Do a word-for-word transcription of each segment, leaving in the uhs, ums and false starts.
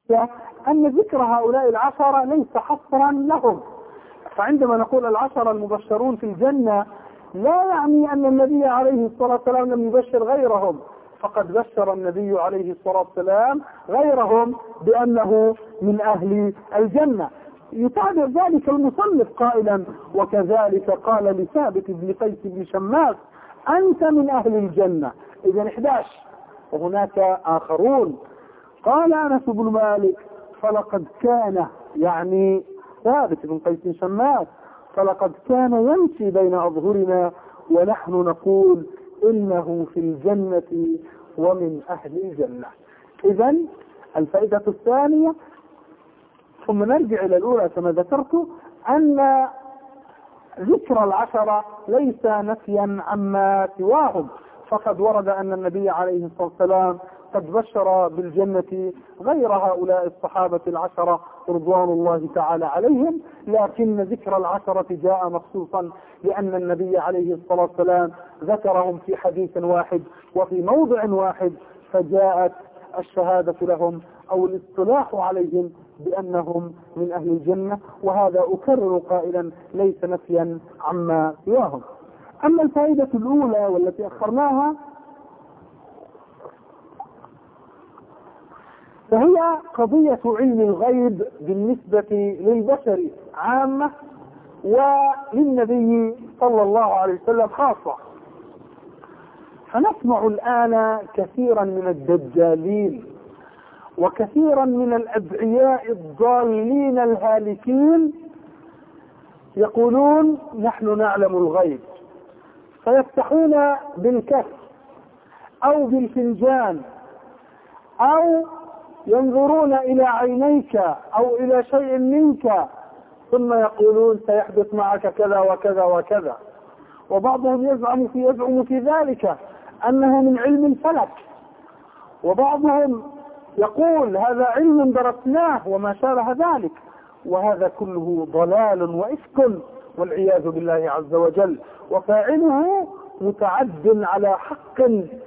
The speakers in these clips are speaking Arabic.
أن ذكر هؤلاء العشرة ليس حصرا لهم. فعندما نقول العشرة المبشرون في الجنة لا يعني أن النبي عليه الصلاة والسلام لم يبشر غيرهم، فقد بشر النبي عليه الصلاة والسلام غيرهم بأنه من أهل الجنة. يتابع ذلك المصنف قائلا: وكذلك قال لثابت بن قيس بن شماس أنت من أهل الجنة. إذن إحدى عشر. وهناك آخرون. قال أنس بن مالك: فلقد كان، يعني ثابت بن قيس شماس، فلقد كان يمشي بين أظهرنا ونحن نقول إنه في الجنة ومن أهل الجنة. إذن الفائدة الثانية، ثم نرجع إلى الأولى كما ذكرت، أن ذكر العشرة ليس نفيا عما سواهم، فقد ورد أن النبي عليه الصلاة والسلام قد بشر بالجنة غير هؤلاء الصحابة العشرة رضوان الله تعالى عليهم، لكن ذكر العشرة جاء مخصوصا لأن النبي عليه الصلاة والسلام ذكرهم في حديث واحد وفي موضع واحد، فجاءت الشهادة لهم أو الاصطلاح عليهم بأنهم من أهل الجنة، وهذا أكرر قائلا ليس نفيا عما سواهم. أما الفائدة الأولى والتي أخرناها فهي قضية علم الغيب بالنسبة للبشر عامة وللنبي صلى الله عليه وسلم خاصة. فنسمع الآن كثيرا من الدجالين وكثيرا من الأدعياء الضالين الهالكين يقولون نحن نعلم الغيب، فيفتحون بالكف أو بالفنجان أو ينظرون إلى عينيك أو إلى شيء منك ثم يقولون سيحدث معك كذا وكذا وكذا. وبعضهم يزعم في يزعم في ذلك أنه من علم الفلك، وبعضهم يقول هذا علم درسناه وما شابه ذلك، وهذا كله ضلال وإفك والعياذ بالله عز وجل، وفاعله متعد على حق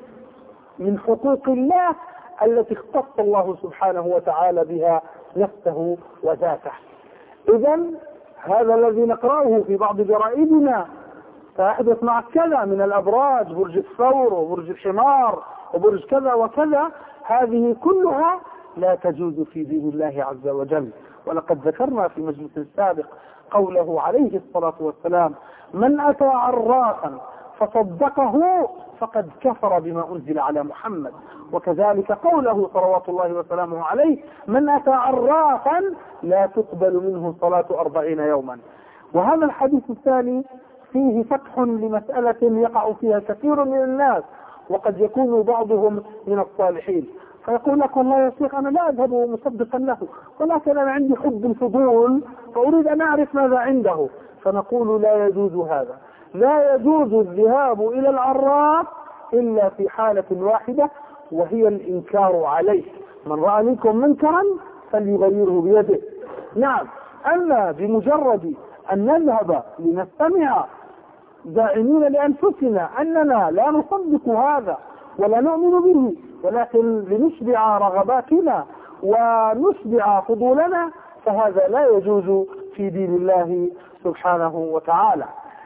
من حقوق الله التي اختص الله سبحانه وتعالى بها نفسه وذاته. إذن هذا الذي نقرأه في بعض جرائدنا سيحدث مع كذا من الأبراج، برج الثور وبرج الحمار وبرج كذا وكذا، هذه كلها لا تجوز في دين الله عز وجل. ولقد ذكرنا في مجلس سابق قوله عليه الصلاة والسلام: من أتى عرافا فصدقه فقد كفر بما أنزل على محمد. وكذلك قوله صلوات الله وسلامه عليه: من أتى عرافا لا تقبل منه صلاة أربعين يوما. وهذا الحديث الثاني فيه فتح لمسألة يقع فيها كثير من الناس، وقد يكون بعضهم من الصالحين، فيقول لك والله يا شيخ أنا لا أذهب مصدقا له، ولكن أنا عندي حب الفضول فأريد أن أعرف ماذا عنده. فنقول لا يجوز هذا، لا يجوز الذهاب إلى العراف إلا في حالة واحدة، وهي الإنكار عليه. من رأى منكم منكرا فليغيره بيده. نعم، أما بمجرد أن نذهب لنستمع داعمين لأنفسنا أننا لا نصدق هذا ولا نؤمن به، ولكن لنشبع رغباتنا ونشبع فضولنا، فهذا لا يجوز في دين الله سبحانه وتعالى.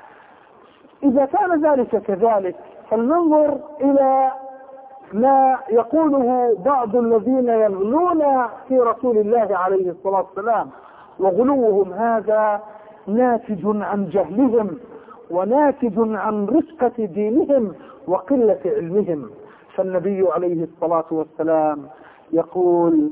إذا كان ذلك كذلك فلننظر إلى ما يقوله بعض الذين يغلون في رسول الله عليه الصلاة والسلام، وغلوهم هذا ناتج عن جهلهم وناتج عن رقة دينهم وقلة علمهم. فالنبي عليه الصلاة والسلام يقول: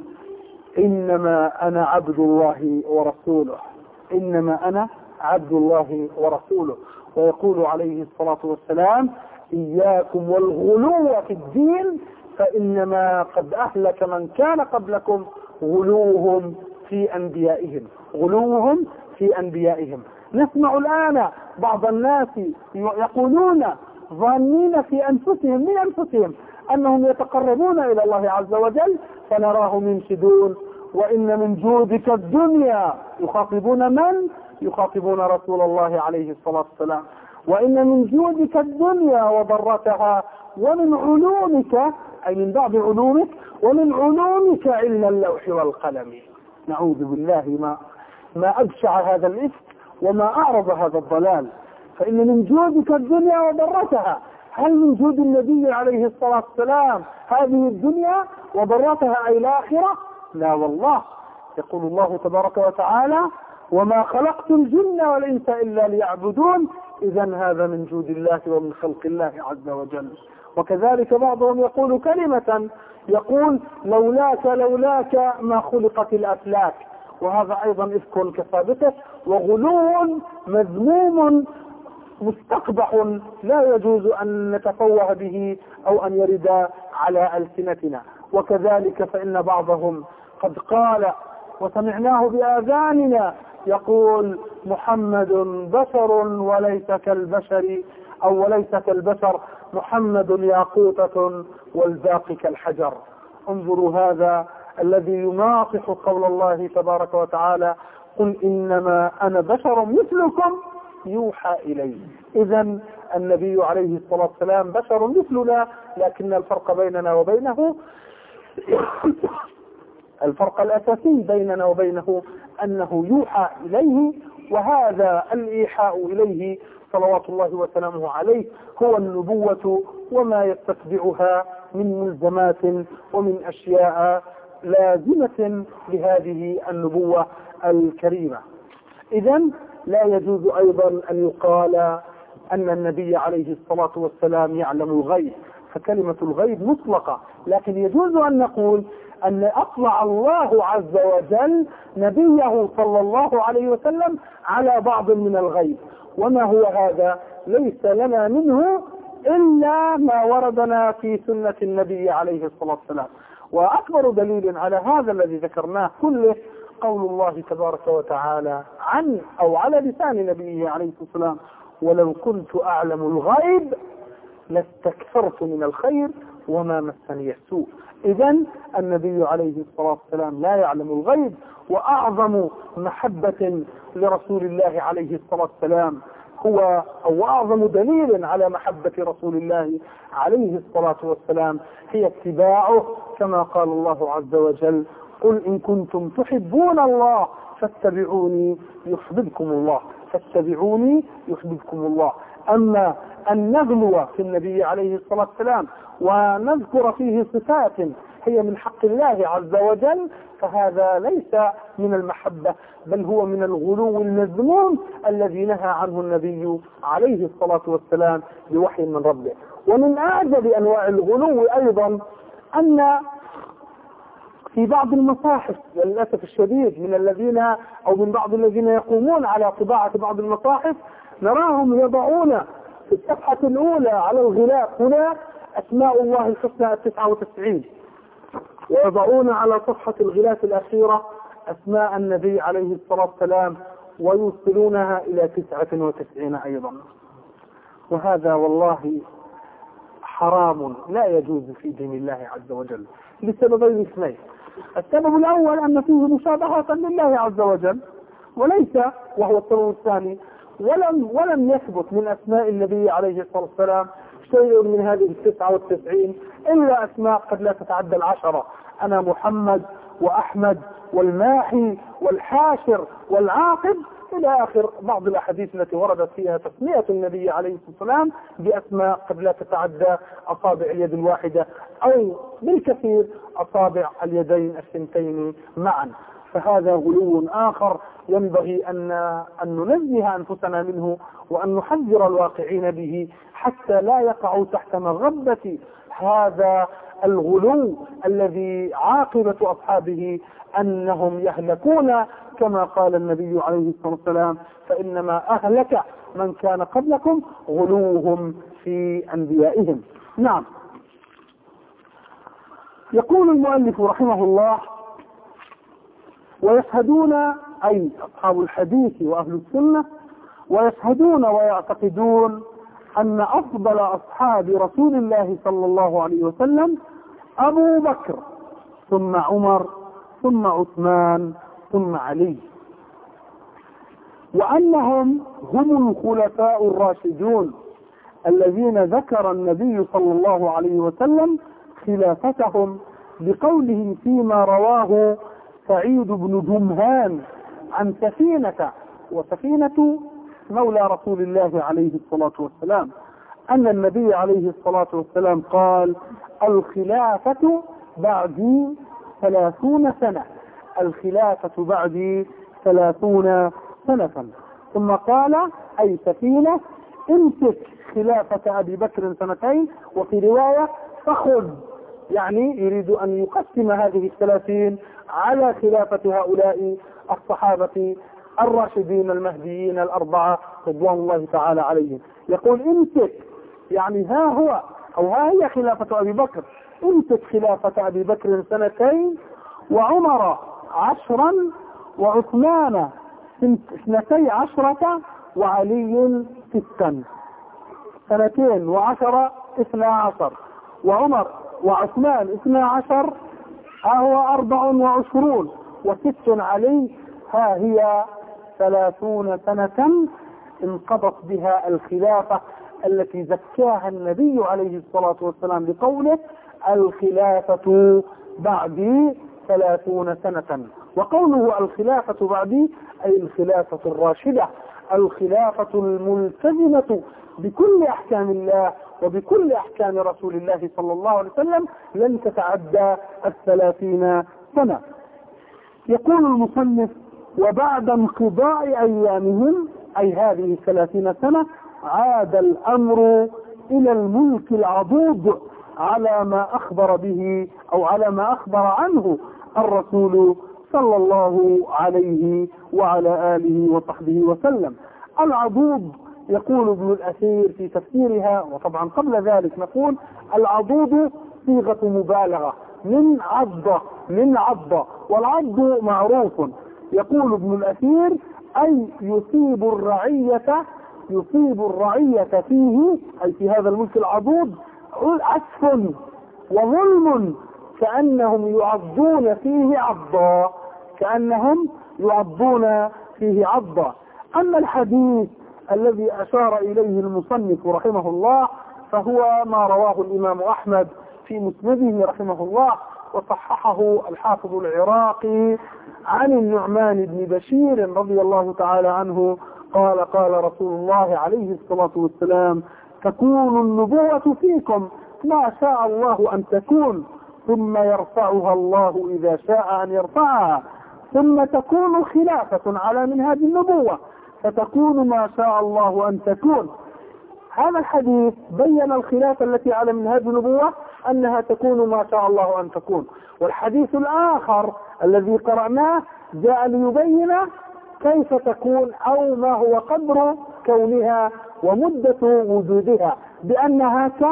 إنما أنا عبد الله ورسوله، إنما أنا عبد الله ورسوله. ويقول عليه الصلاة والسلام: إياكم والغلو في الدين فإنما قد أهلك من كان قبلكم غلوهم في أنبيائهم، غلوهم في أنبيائهم. نسمع الآن بعض الناس يقولون ظانين في أنفسهم من أنفسهم أنهم يتقربون إلى الله عز وجل، فنراهم ينشدون: وإن من جودك الدنيا. يخاطبون من؟ يخاطبون رسول الله عليه الصلاة والسلام. وإن من جودك الدنيا وضرتها، ومن علومك أي من بعض علومك، ومن علومك علم اللوح والقلم. نعوذ بالله ما ما أبشع هذا الإفك وما أعرض هذا الضلال. فإن من جودك الدنيا وضرتها. هل من جود النبي عليه الصلاة والسلام هذه الدنيا وضرتها أي الآخرة؟ لا والله. يقول الله تبارك وتعالى: وما خلقت الجن والإنس إلا ليعبدون. إذا هذا من جود الله ومن خلق الله عز وجل. وكذلك بعضهم يقول كلمة، يقول: لولاك لولاك ما خلقت الأفلاك. وهذا أيضا إفك كسابقه وغلو مذموم مستقبح لا يجوز أن نتفوه به أو أن يرد على ألسنتنا. وكذلك فإن بعضهم قد قال وسمعناه بآذاننا يقول: محمد بشر وليس كالبشر، أو وليس كالبشر، محمد ياقوتة والباقي كالحجر. انظروا هذا الذي يناقش قول الله تبارك وتعالى: قل إنما أنا بشر مثلكم يوحى إلي. إذن النبي عليه الصلاة والسلام بشر مثلنا، لكن الفرق بيننا وبينه الفرق الأساسي بيننا وبينه أنه يوحى إليه، وهذا الإيحاء إليه صلوات الله وسلامه عليه هو النبوة وما يتبعها من ملزمات ومن أشياء لازمة لهذه النبوة الكريمة. إذن لا يجوز أيضا أن يقال أن النبي عليه الصلاة والسلام يعلم الغيب، فكلمة الغيب مطلقة، لكن يجوز أن نقول أن أطلع الله عز وجل نبيه صلى الله عليه وسلم على بعض من الغيب. وما هو هذا؟ ليس لنا منه إلا ما وردنا في سنة النبي عليه الصلاة والسلام. وأكبر دليل على هذا الذي ذكرناه كله قول الله تبارك وتعالى عن أو على لسان نبيه عليه الصلاة والسلام: ولو كنت أعلم الغيب لاستكثرت من الخير وما مسني السوء. إذن النبي عليه الصلاة والسلام لا يعلم الغيب. وأعظم محبة لرسول الله عليه الصلاة والسلام هو أو أعظم دليل على محبة رسول الله عليه الصلاة والسلام هي اتباعه، كما قال الله عز وجل: قل إن كنتم تحبون الله فاتبعوني يحببكم الله فاتبعوني يحببكم الله. أما أن نغلو في النبي عليه الصلاة والسلام ونذكر فيه صفات هي من حق الله عز وجل فهذا ليس من المحبة، بل هو من الغلو المذموم الذي نهى عنه النبي عليه الصلاة والسلام بوحي من ربه. ومن أعجب أنواع الغلو أيضا أن في بعض المصاحف للأسف الشديد من الذين أو من بعض الذين يقومون على طباعة بعض المصاحف نراهم يضعون في الصفحة الأولى على الغلاف هنا أسماء الله الحسنى التسعة وتسعين، ويضعون على صفحة الغلاف الأخيرة أسماء النبي عليه الصلاة والسلام ويوصلونها إلى تسعة وتسعين أيضا. وهذا والله حرام لا يجوز في دين الله عز وجل لسببين اثنين. السبب الأول أن فيه مشابهة لله عز وجل وليس وهو السبب الثاني ولم ولم يثبت من أسماء النبي عليه الصلاة والسلام شيء من هذه التسعة والتسعين إلا أسماء قد لا تتعدى العشرة: أنا محمد وأحمد والماحي والحاشر والعاقب إلى آخر بعض الأحاديث التي وردت فيها تسمية النبي عليه الصلاة والسلام بأسماء قد لا تتعدى أصابع اليد الواحدة أو بالكثير أصابع اليدين الثنتين معا. فهذا غلو آخر ينبغي أن أن ننزه أنفسنا منه وأن نحذر الواقعين به حتى لا يقعوا تحت مغبة هذا الغلو الذي عاقبة أصحابه أنهم يهلكون، كما قال النبي عليه الصلاة والسلام: فإنما أهلك من كان قبلكم غلوهم في أنبيائهم. نعم. يقول المؤلف رحمه الله: ويشهدون أي أصحاب الحديث وأهل السنة ويشهدون ويعتقدون أن أفضل أصحاب رسول الله صلى الله عليه وسلم أبو بكر ثم عمر ثم عثمان ثم علي، وأنهم هم الخلفاء الراشدون الذين ذكر النبي صلى الله عليه وسلم خلافتهم بقوله فيما رواه سعيد بن جمهان عن سفينة، وسفينة مولى رسول الله عليه الصلاة والسلام، أن النبي عليه الصلاة والسلام قال: الخلافة بعدي ثلاثون سنة، الخلافة بعدي ثلاثون سنة. ثم قال: أي سفينة امسك خلافة أبي بكر سنتين، وفي رواية فخذ، يعني يريد أن يقسم هذه الثلاثين على خلافة هؤلاء الصحابة الراشدين المهديين الأربعة رضوان الله تعالى عليهم. يقول امسك، يعني ها هو أو ها هي خلافة أبي بكر، امسك خلافة أبي بكر سنتين، وعمر عشرا، وعثمان اثنتي عشرة، وعلي ستا. سنتين وعشرة اثنى عشر، وعمر وعثمان اثنى عشر، ها هو أربع وعشرون، وست علي، ها هي ثلاثون سنة انقضت بها الخلافة التي زكاها النبي عليه الصلاة والسلام بقوله: الخلافة بعدي ثلاثون سنة. وقوله الخلافة بعدي أي الخلافة الراشدة، الخلافة الملتزمة بكل أحكام الله وبكل أحكام رسول الله صلى الله عليه وسلم، لن تتعدى الثلاثين سنة. يقول المصنف: وبعد انقضاء أيامهم، أي هذه الثلاثين سنة، عاد الأمر إلى الملك العضوض على ما أخبر به أو على ما أخبر عنه الرسول صلى الله عليه وعلى آله وصحبه وسلم. العضوض، يقول ابن الأثير في تفسيرها، وطبعا قبل ذلك نقول العضوض صيغة مبالغة من عضة، من عضة، والعض معروف. يقول ابن الأثير: أي يصيب الرعية، يصيب الرعية فيه، أي في هذا الملك العضوض، عسف وظلم، كأنهم يعضون فيه عضا، كأنهم يعضون فيه عضا. أما الحديث الذي أشار إليه المصنف رحمه الله فهو ما رواه الإمام أحمد في مسنده رحمه الله، وصححه الحافظ العراقي عن النعمان بن بشير رضي الله تعالى عنه قال: قال رسول الله عليه الصلاة والسلام: تكون النبوة فيكم ما شاء الله أن تكون، ثم يرفعها الله إذا شاء أن يرفعها، ثم تكون خلافة على منهاج النبوة، فتكون ما شاء الله أن تكون. هذا الحديث بين الخلافة التي على منهاج النبوة أنها تكون ما شاء الله أن تكون. والحديث الآخر الذي قرأناه جاء ليبين كيف تكون أو ما هو قدر كونها ومدة وجودها، بأنها كم؟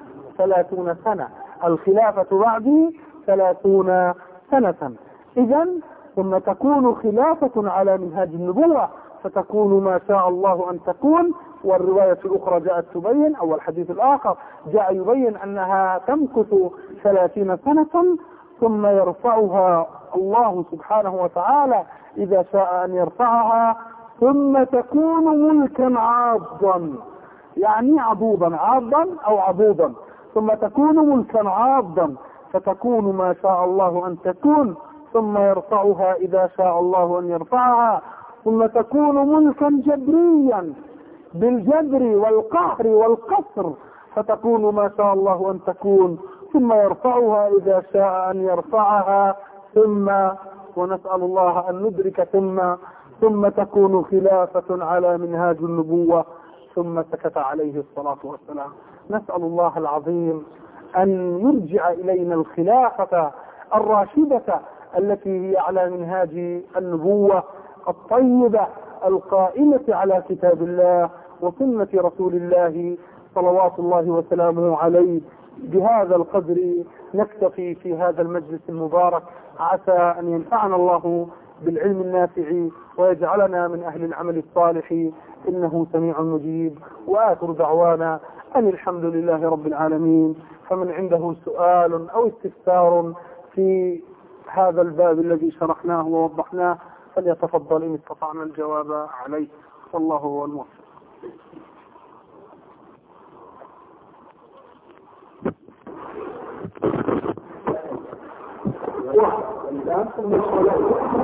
ثلاثون سنة، الخلافة بعد ثلاثون سنة. إذن ثم تكون خلافة على منهاج النبوة، فتكون ما شاء الله أن تكون. والرواية الأخرى جاءت تبين، أو الحديث الآخر جاء يبين أنها تمكث ثلاثين سنة، ثم يرفعها الله سبحانه وتعالى إذا شاء أن يرفعها، ثم تكون ملكا عاضا، يعني عضوضا، عاضا أو عضوضا، ثم تكون ملكا عاضا، فتكون ما شاء الله أن تكون، ثم يرفعها إذا شاء الله أن يرفعها، ثم تكون ملكا جبريا بالجبر والقهر والقصر، فتكون ما شاء الله أن تكون، ثم يرفعها إذا شاء أن يرفعها، ثم ونسأل الله أن ندرك ثم ثم تكون خلافة على منهاج النبوة. ثم سكت عليه الصلاة والسلام. نسأل الله العظيم أن يرجع إلينا الخلافة الراشدة التي هي على منهاج النبوة الطيبة القائمة على كتاب الله وسنة رسول الله صلوات الله وسلامه عليه. بهذا القدر نكتفي في هذا المجلس المبارك، عسى أن ينفعنا الله بالعلم النافع ويجعلنا من أهل العمل الصالح، إنه سميع مجيب. وآخر دعوانا أن الحمد لله رب العالمين. فمن عنده سؤال أو استفسار في هذا الباب الذي شرحناه ووضحناه فليتفضل إن استطعنا الجواب عليه، والله هو الموفق. الآن ثم الصلاة.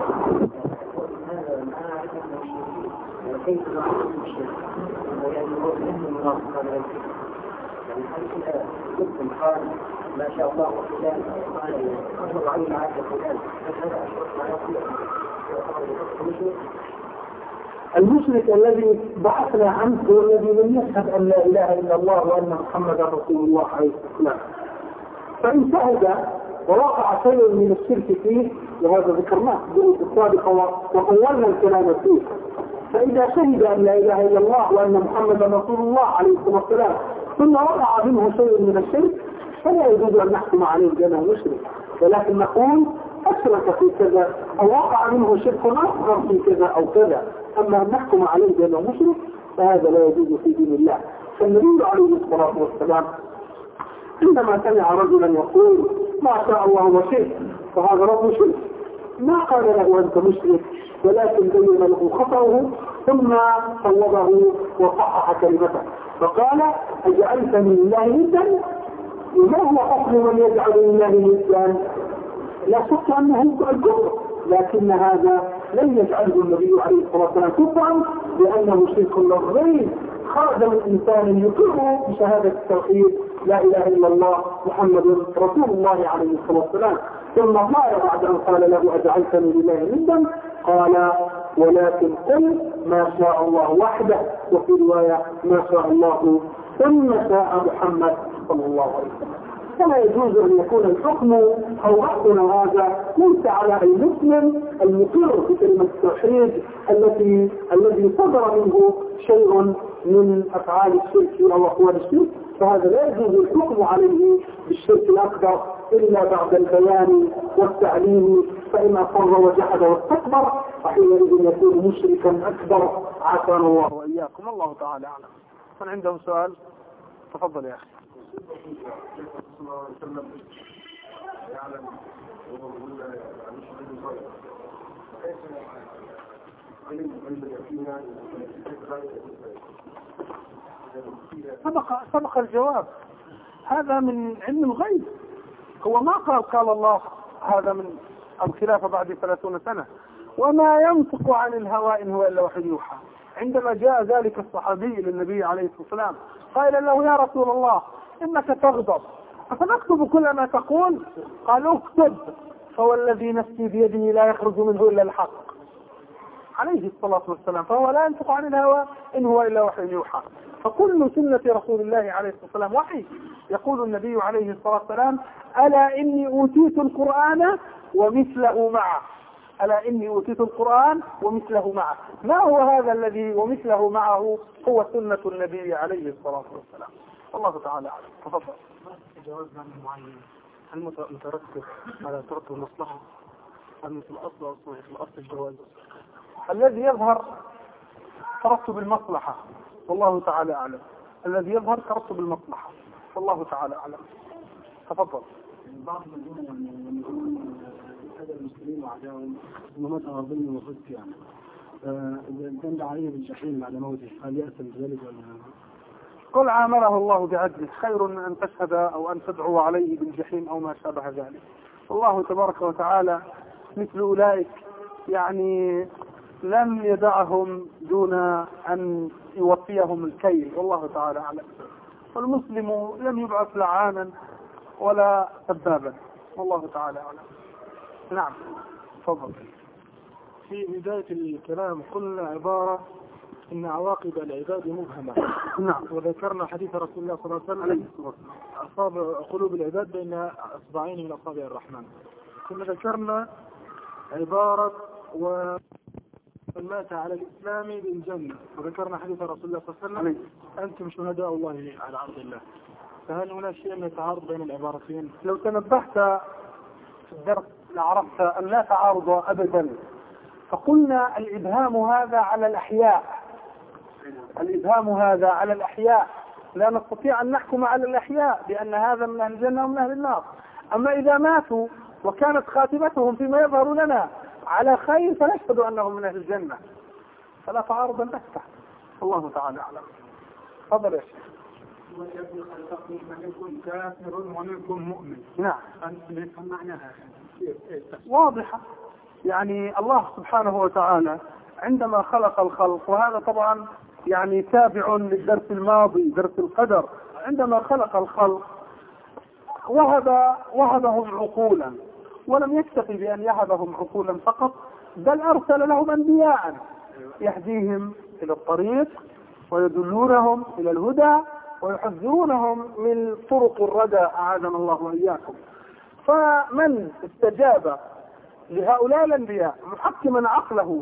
كيف نعرف الشيء؟ يعني هو فهم المناطق على الشيء. يعني هل مسلم قال ما شاء الله فلان قال أشرف علي معك فلان هذا أشرف على فلان. المشرك الذي بحثنا عنه هو الذي لم يشهد أن لا إله إلا الله وأن محمدا رسول الله عليه السلام. فإن شهد ووقع شيء من الشرك فيه، وهذا ذكرناه بالدروس السابقة وطولنا الكلام فيه، فإذا شهد أن لا إله إلا الله وأن محمدا رسول الله عليه الصلاة والسلام ثم وقع منه شيء من الشرك فلا يجوز أن نحكم عليه بأنه مشرك، ولكن نقول أشرك في كذا أو وقع منه شرك أصغر في كذا أو كذا. أما أن نحكم عليه بأنه مشرك فهذا لا يجوز في دين الله. فالنبي عليه الصلاة والسلام عندما سمع رجلا يقول ما شاء الله وشئت فهذا رب شرك ما قال له أنت مشرك، ولكن بين له خطأه ثم صوبه وصحح كلمته فقال أجعلتني لله ندا؟ وما هو حكم من يجعل لله ندا؟ لا شك أنه الكفر، لكن هذا لم يجعله النبي عليه الصلاة والسلام كفرا لأنه شرك لفظي خرج من إنسان يقر بشهادة التوحيد لا إله إلا الله محمد رسول الله عليه الصلاة والسلام. ثم قال بعد أن قال له أجعلتني لله ندا قال ولكن قل ما شاء الله وحده، وفي رواية ما شاء الله ثم شاء محمد صلى الله عليه وسلم. فلا يجوز أن يكون الحكم أو رأسنا هذا ليس على المسلم المقر بكلمة التوحيد التي الذي صدر منه شيء من أفعال الشرك أو أقوال الشرك، فهذا لا يجوز الحكم عليه بالشرك الأكبر إلا بعد البيان والتعليم، فإن أصر وجحد واستكبر فحينئذ يكون مشركا أكبر عافانا الله وإياكم. الله تعالى أعلم. من عنده سؤال تفضل يا أخي. صلى الله عليه وسلم يعلم وهو يقول كيف علم علم اليقين سبق سبق الجواب، هذا من علم الغيب. هو ما قال قال الله هذا من الخلافة بعد ثلاثون سنة، وما ينطق عن الهوى إن هو إلا وحي يوحى. عندما جاء ذلك الصحابي للنبي عليه الصلاة والسلام قال له يا رسول الله إنك تغضب أفنكتب كل ما تقول؟ قال اكتب فوالذي نفسي بيده لا يخرج منه إلا الحق عليه الصلاة والسلام، فهو لا ينطق عن الهوى إن هو إلا وحي يوحى. فكل سنة رسول الله عليه الصلاة والسلام وحي. يقول النبي عليه الصلاة والسلام ألا إني أوتيت القرآن ومثله معه، ألا إني أوتيت القرآن ومثله معه. ما هو هذا الذي ومثله معه؟ هو سنة النبي عليه الصلاة والسلام. الله تعالى أعلم. تفضل. جواز معين هل مترتب على ترك المصلحة أم في الأصل أصلا في الأصل الجواز؟ الذي يظهر ترتب المصلحة والله تعالى أعلم. الذي يظهر ترتب المصلحة والله تعالى أعلم. تفضل. بعض الذين يقولون هذا المسلمين وعداهم ظلمات أرضين وفسق يعني إذا كان عليه بالجحيم بعد موته هل يأثم بذلك ولا؟ قل عامله الله بعدله خير من أن تشهد أو أن تدعو عليه بالجحيم أو ما شابه ذلك. الله تبارك وتعالى مثل أولئك يعني لم يدعهم دون أن يوفيهم الكيل والله تعالى أعلم. والمسلم لم يبعث لعانا ولا سبابا والله تعالى أعلم. نعم تفضل. في بداية الكلام قلنا عبارة إن عواقب العباد مبهمة. نعم. وذكرنا حديث رسول الله صلى الله عليه وسلم أصاب قلوب العباد بين أصبعين من أصابع الرحمن. ثم ذكرنا عبارة ومن مات على الإسلام بالجنة، وذكرنا حديث رسول الله صلى الله عليه وسلم أنتم شهداء الله على أرض الله. فهل هناك شيء من التعارض بين العبارتين؟ لو تنبهت في الدرس لعرفت أن لا تعارض أبدا. فقلنا الإبهام هذا على الأحياء، الإبهام هذا على الأحياء، لا نستطيع أن نحكم على الأحياء بأن هذا من أهل الجنة ومن أهل النار. أما إذا ماتوا وكانت خاتمتهم فيما يظهر لنا على خير فنشهد أنهم من أهل الجنة، فلا تعارض نفتح. الله تعالى أعلم. تفضل يا شيخ. منكم كافر ومنكم مؤمن. نعم. نفهم معناها. واضحة. يعني الله سبحانه وتعالى عندما خلق الخلق، وهذا طبعا يعني تابع للدرس الماضي درس القدر، عندما خلق الخلق وهب وهبهم عقولا، ولم يكتفي بأن يهبهم عقولا فقط، بل أرسل لهم أنبياء يهديهم إلى الطريق ويدلونهم إلى الهدى ويحذرونهم من طرق الردى، أعاذنا الله وإياكم. فمن استجاب لهؤلاء الأنبياء محكما عقله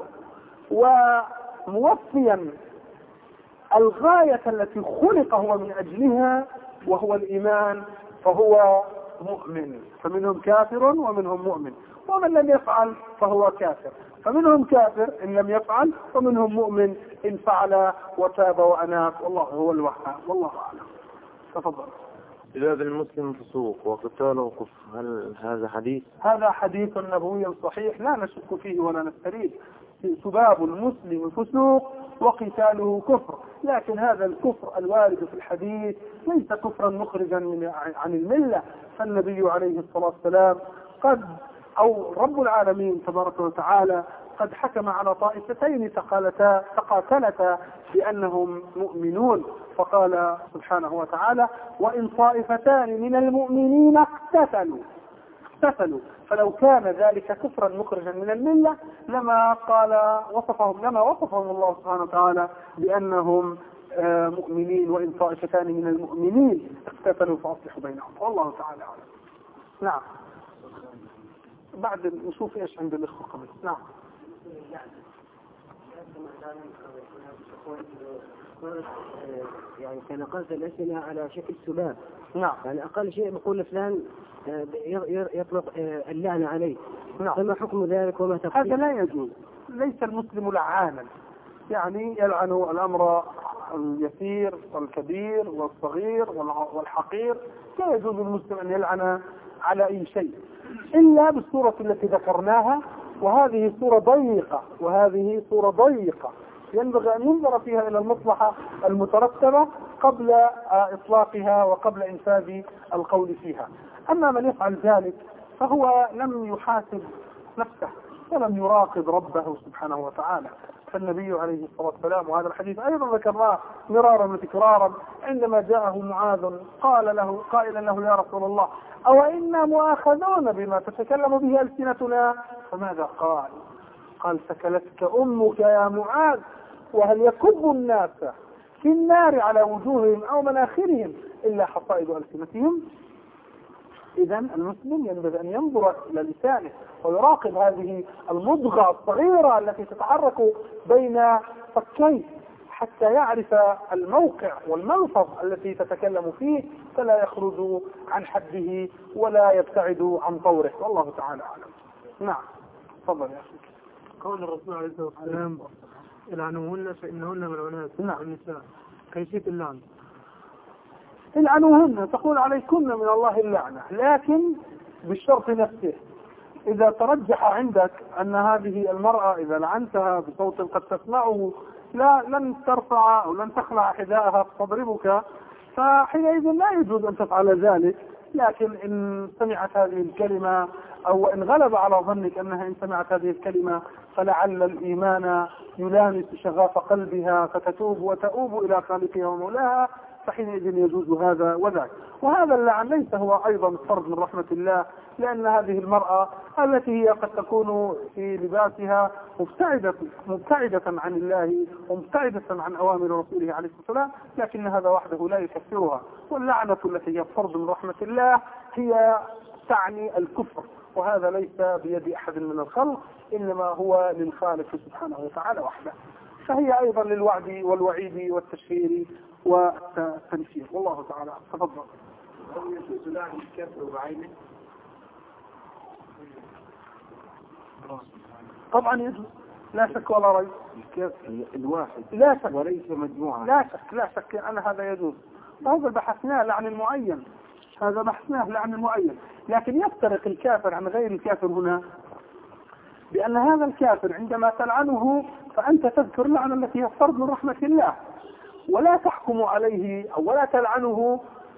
وموفيا الغاية التي خلق هو من أجلها وهو الإيمان فهو مؤمن، فمنهم كافر ومنهم مؤمن، ومن لم يفعل فهو كافر، فمنهم كافر إن لم يفعل ومنهم مؤمن إن فعل وتاب وأناب، والله هو الوهاب والله أعلم. تفضل. إذا المسلم فسوق وقتاله كفر، هل هذا حديث؟ هذا حديث نبوي صحيح لا نشك فيه ولا نستريد. سباب المسلم فسوق وقتاله كفر، لكن هذا الكفر الوارد في الحديث ليس كفرا مخرجا من عن الملة، فالنبي عليه الصلاة والسلام قد أو رب العالمين تبارك وتعالى قد حكم على طائفتين تقالتا تقاتلتا بأنهم مؤمنون، فقال سبحانه وتعالى: وإن طائفتان من المؤمنين اقتتلوا اقتتلوا فلو كان ذلك كفرا مخرجا من الملة لما قال وصفهم لما وصفهم الله سبحانه وتعالى بأنهم مؤمنين. وإن طائفتان من المؤمنين اقتتلوا فأصلحوا بينهم، والله تعالى أعلم. نعم. بعد نشوف ايش عند الاخوه قبل. نعم. يعني كان قصد الأسئلة على شكل سباب. نعم. يعني أقل شيء بقول فلان يطلق اللعنة عليه. نعم. فما حكم ذلك وما تفصيل؟ هذا لا يجوز. ليس المسلم لعانا، يعني يلعن الأمر اليسير والكبير والصغير والحقير، لا يجوز المسلم أن يلعن على أي شيء إلا بالصورة التي ذكرناها، وهذه صورة ضيقة وهذه صورة ضيقة ينبغي أن ينظر فيها إلى المصلحة المترتبة قبل إطلاقها وقبل إنفاذ القول فيها. أما من يفعل ذلك فهو لم يحاسب نفسه ولم يراقب ربه سبحانه وتعالى. فالنبي عليه الصلاة والسلام، وهذا الحديث أيضا ذكرناه مرارا وتكرارا، عندما جاءه معاذ قال له قائلا له: يا رسول الله، أو إنا مؤاخذون بما تتكلم به ألسنتنا؟ فماذا قال؟ قال: سكلتك أمك يا معاذ، وهل يكب الناس في النار على وجوههم أو مناخرهم إلا حصائد ألسنتهم؟ إذا المسلم ينبغي أن ينظر إلى لسانه ويراقب هذه المضغة الصغيرة التي تتحرك بين فكيه حتى يعرف الموقع والملفظ التي تتكلم فيه، فلا يخرج عن حده ولا يبتعد عن طوره، والله تعالى أعلم. نعم. تفضل يا أخي. قول الرسول عليه الصلاة والسلام: العنوهن فإنهن ملعونات. نعم. النساء كيفية اللعن؟ العنوهن تقول عليكن من الله اللعنة، لكن بالشرط نفسه. إذا ترجح عندك أن هذه المرأة إذا لعنتها بصوت قد تسمعه لا لن ترفع أو لن تخلع حذاءها فتضربك، فحينئذ لا يجوز أن تفعل ذلك. لكن إن سمعت هذه الكلمة أو إن غلب على ظنك أنها إن سمعت هذه الكلمة فلعل الإيمان يلامس شغاف قلبها فتتوب وتؤوب إلى خالقها ومولاها، فحينئذ يجوز هذا وذاك. وهذا اللعن ليس هو أيضا فرض من رحمة الله، لأن هذه المرأة التي هي قد تكون في لباسها مبتعدة مبتعدة عن الله ومبتعدة عن أوامر رسوله عليه الصلاة والسلام، لكن هذا وحده لا يكفرها. واللعنة التي هي فرض من رحمة الله هي تعني الكفر، وهذا ليس بيد أحد من الخلق، إنما هو للخالق سبحانه وتعالى وحده. فهي أيضا للوعد والوعيد والتشهير والتنفير، والله تعالى. تفضل. هل يجوز لعن الكافر بعينه؟ طبعا يجوز، لا شك ولا ريب. الكافر الواحد لا شك وليس مجموعة. لا شك لا شك أن هذا يجوز، وهذا بحثناه لعن المعين، هذا بحثناه لعن المعين. لكن يفترق الكافر عن غير الكافر هنا بأن هذا الكافر عندما تلعنه فأنت تذكر لعنة التي هي فرض من رحمة الله، ولا تحكم عليه أو ولا تلعنه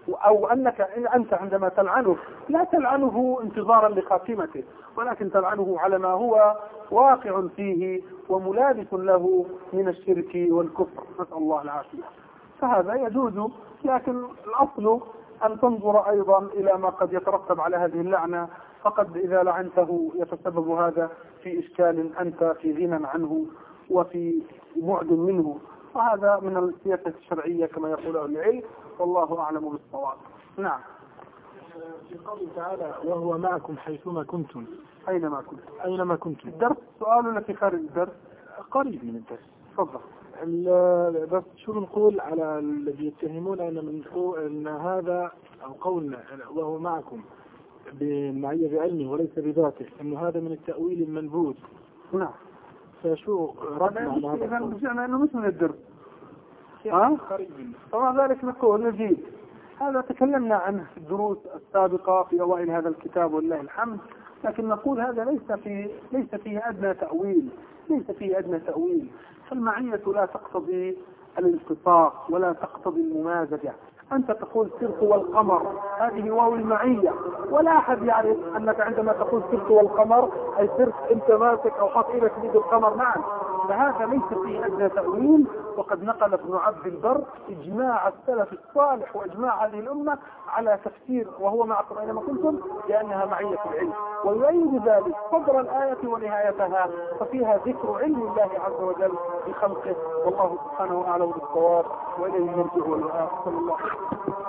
أو أنك أنت عندما تلعنه لا تلعنه انتظارا لخاتمته، ولكن تلعنه على ما هو واقع فيه وملابس له من الشرك والكفر، نسأل الله العافية. فهذا يجوز، لكن الأصل أن تنظر أيضا إلى ما قد يترتب على هذه اللعنة، فقد إذا لعنته يتسبب هذا في إشكال أنت في غنى عنه وفي بعد منه، وهذا من السياسة الشرعية كما يقول أهل العلم، والله أعلم بالصواب. نعم. في قوله تعالى وهو معكم حيثما كنتم، أينما كنتم أينما كنتم، الدرس سؤال ولا في خارج الدرس؟ قريب من الدرس. تفضل. بس شو نقول على الذي يتهمون أن من أن هذا أو قولنا وهو معكم بالمعية بعلمه وليس بذاته، أنه هذا من التأويل المنبوذ. نعم. فشو ردنا على هذا؟ رجعنا أنه مش من الدرس. ها؟ قريب منه. ومع ذلك نقول نجيب هذا تكلمنا عنه في الدروس السابقة في أوائل هذا الكتاب ولله الحمد، لكن نقول هذا ليس في ليس فيه أدنى تأويل، ليس فيه أدنى تأويل. فالمعية لا تقتضي الالتصاق ولا تقتضي الممازجة. أنت تقول سرت والقمر، هذه واو المعية، ولا أحد يعرف أنك عندما تقول سرت والقمر أي سرت أنت ماسك أو حاط إيدك في يد القمر معا، فهذا ليس فيه أدنى تأويل. وقد نقل ابن عبد البر إجماع السلف الصالح وإجماع هذه الأمة على تفسير وهو معكم أينما كنتم لأنها معية العلم، ويؤيد ذلك صدر الآية ونهايتها، ففيها ذكر علم الله عز وجل بخلقه، والله سبحانه أعلم بالصواب، وإليه المرجع والمآب. صلى الله عليه وسلم.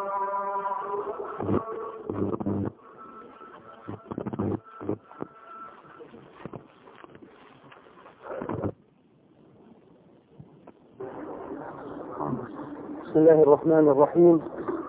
بسم الله الرحمن الرحيم.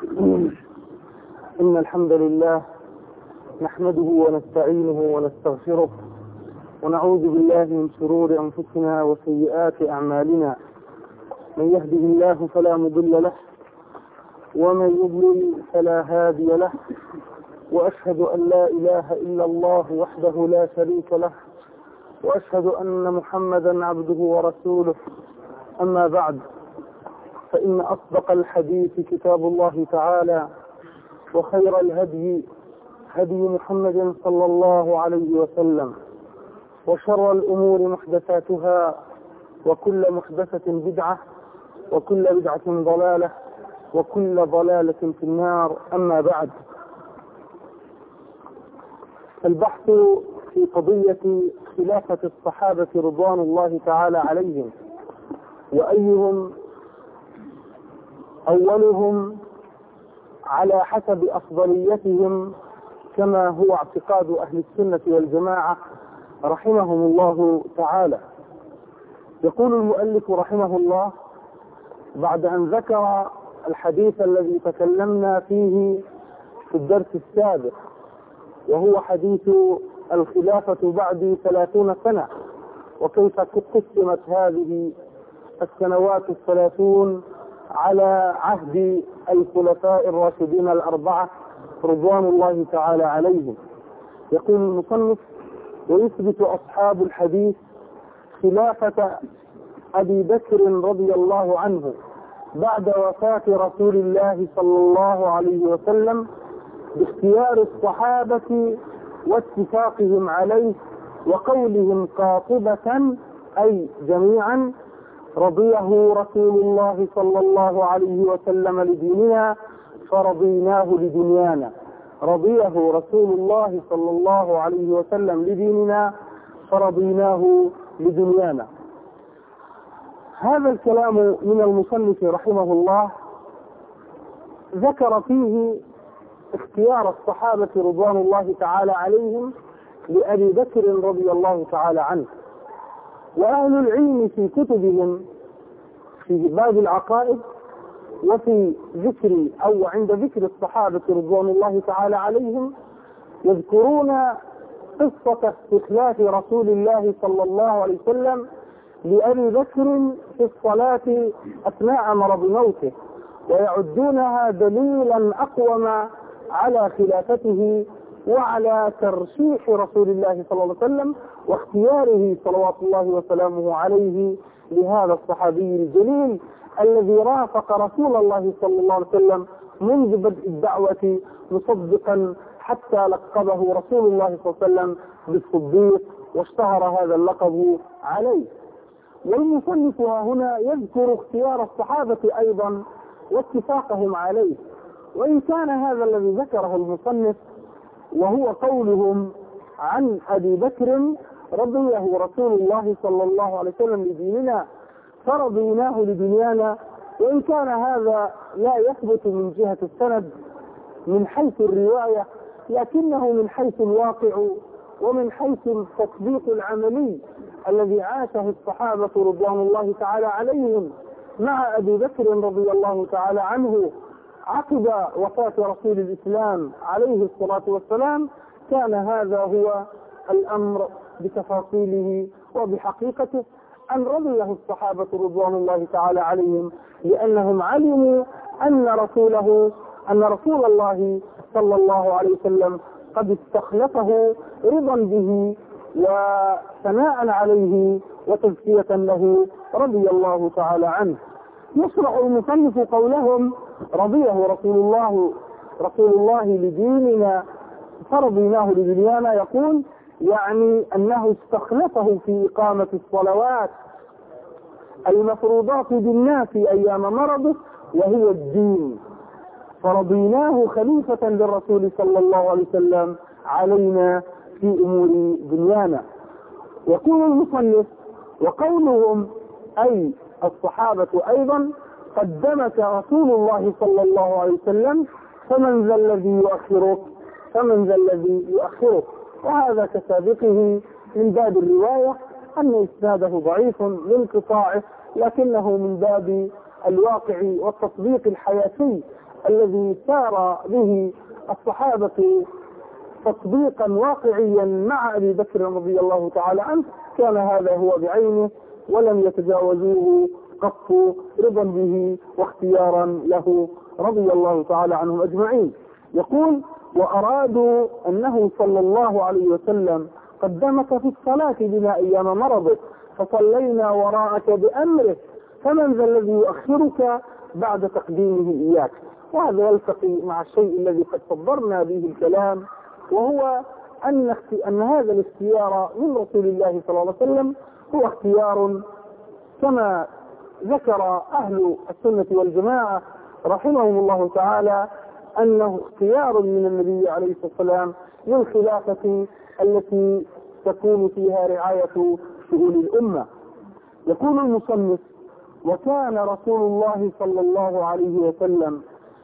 إن الحمد لله نحمده ونستعينه ونستغفره ونعوذ بالله من شرور أنفسنا وسيئات أعمالنا، من يهده الله فلا مضل له ومن يضلل فلا هادي له، وأشهد أن لا إله إلا الله وحده لا شريك له، وأشهد أن محمدا عبده ورسوله. أما بعد، فإن أصدق الحديث كتاب الله تعالى، وخير الهدي هدي محمد صلى الله عليه وسلم، وشر الأمور محدثاتها، وكل محدثة بدعة، وكل بدعة ضلالة، وكل ضلالة في النار. أما بعد، البحث في قضية خلافة الصحابة رضوان الله تعالى عليهم، وأيهم أولهم على حسب أفضليتهم كما هو اعتقاد أهل السنة والجماعة رحمهم الله تعالى. يقول المؤلف رحمه الله بعد أن ذكر الحديث الذي تكلمنا فيه في الدرس السابق، وهو حديث الخلافة بعد ثلاثون سنة، وكيف قسمت هذه السنوات الثلاثون على عهد الخلفاء الراشدين الأربعة رضوان الله تعالى عليهم. يقول المصنف: ويثبت أصحاب الحديث خلافة أبي بكر رضي الله عنه بعد وفاة رسول الله صلى الله عليه وسلم باختيار الصحابة واتفاقهم عليه وقولهم قاطبة أي جميعا: رضيه رسول الله صلى الله عليه وسلم لديننا فرضيناه لدنيانا. رضيه رسول الله صلى الله عليه وسلم لديننا فرضيناه لدنيانا. هذا الكلام من المصنف رحمه الله ذكر فيه اختيار الصحابة رضوان الله تعالى عليهم لأبي بكر رضي الله تعالى عنه. وأهل العلم في كتبهم في باب العقائد وفي ذكر أو عند ذكر الصحابة رضوان الله تعالى عليهم يذكرون قصة استخلاف رسول الله صلى الله عليه وسلم لأبي بكر في الصلاة أثناء مرض موته، ويعدونها دليلا أقوم على خلافته وعلى ترشيح رسول الله صلى الله عليه وسلم واختياره صلوات الله وسلامه عليه لهذا الصحابي الجليل الذي رافق رسول الله صلى الله عليه وسلم منذ بدء الدعوة مصدقا حتى لقبه رسول الله صلى الله عليه وسلم بالصديق واشتهر هذا اللقب عليه. والمصنف هنا يذكر اختيار الصحابة أيضا واتفاقهم عليه، وإن كان هذا الذي ذكره المصنف وهو قولهم عن أبي بكر رضيه رسول الله صلى الله عليه وسلم لديننا فرضيناه لدنيانا، وإن كان هذا لا يثبت من جهة السند من حيث الرواية، لكنه من حيث الواقع ومن حيث التطبيق العملي الذي عاشه الصحابة رضوان الله تعالى عليهم مع أبي بكر رضي الله تعالى عنه عقب وفاة رسول الإسلام عليه الصلاة والسلام، كان هذا هو الأمر بتفاصيله وبحقيقته أن رضيه الصحابة رضوان الله تعالى عليهم، لأنهم علموا أن رسوله أن رسول الله صلى الله عليه وسلم قد استخلفه رضا به وثناء عليه وتزكية له رضي الله تعالى عنه. يشرع المصنف قولهم رضيه رسول الله رسول الله لديننا فرضيناه لدنيانا، يقول يعني أنه استخلفه في إقامة الصلوات المفروضات بالناس أيام مرضه وهو الدين، فرضيناه خليفة للرسول صلى الله عليه وسلم علينا في أمور دنيانا. يقول المصنف وقولهم أي الصحابة أيضا قدمك رسول الله صلى الله عليه وسلم فمن ذا الذي يؤخرك فمن ذا الذي يؤخرك وهذا كسابقه من باب الرواية أن إسناده ضعيف لانقطاعه، لكنه من باب الواقع والتطبيق الحياتي الذي سار به الصحابة تطبيقا واقعيا مع أبي بكر رضي الله تعالى عنه، كان هذا هو بعينه ولم يتجاوزوه قط رضا به واختيارا له رضي الله تعالى عنهم أجمعين. يقول وأرادوا أنه صلى الله عليه وسلم قدمك في الصلاة بنا أيام مرضك فصلينا وراءك بأمره فمن ذا الذي يؤخرك بعد تقديمه إياك. وهذا يلتقي مع الشيء الذي قد صدرنا به الكلام، وهو أن, أن هذا الاختيار من رسول الله صلى الله عليه وسلم هو اختيار كما ذكر أهل السنة والجماعة رحمهم الله تعالى أنه اختيار من النبي عليه الصلاة والسلام للخلافة التي تكون فيها رعاية شؤون الأمة. يقول المصنف وكان رسول الله صلى الله عليه وسلم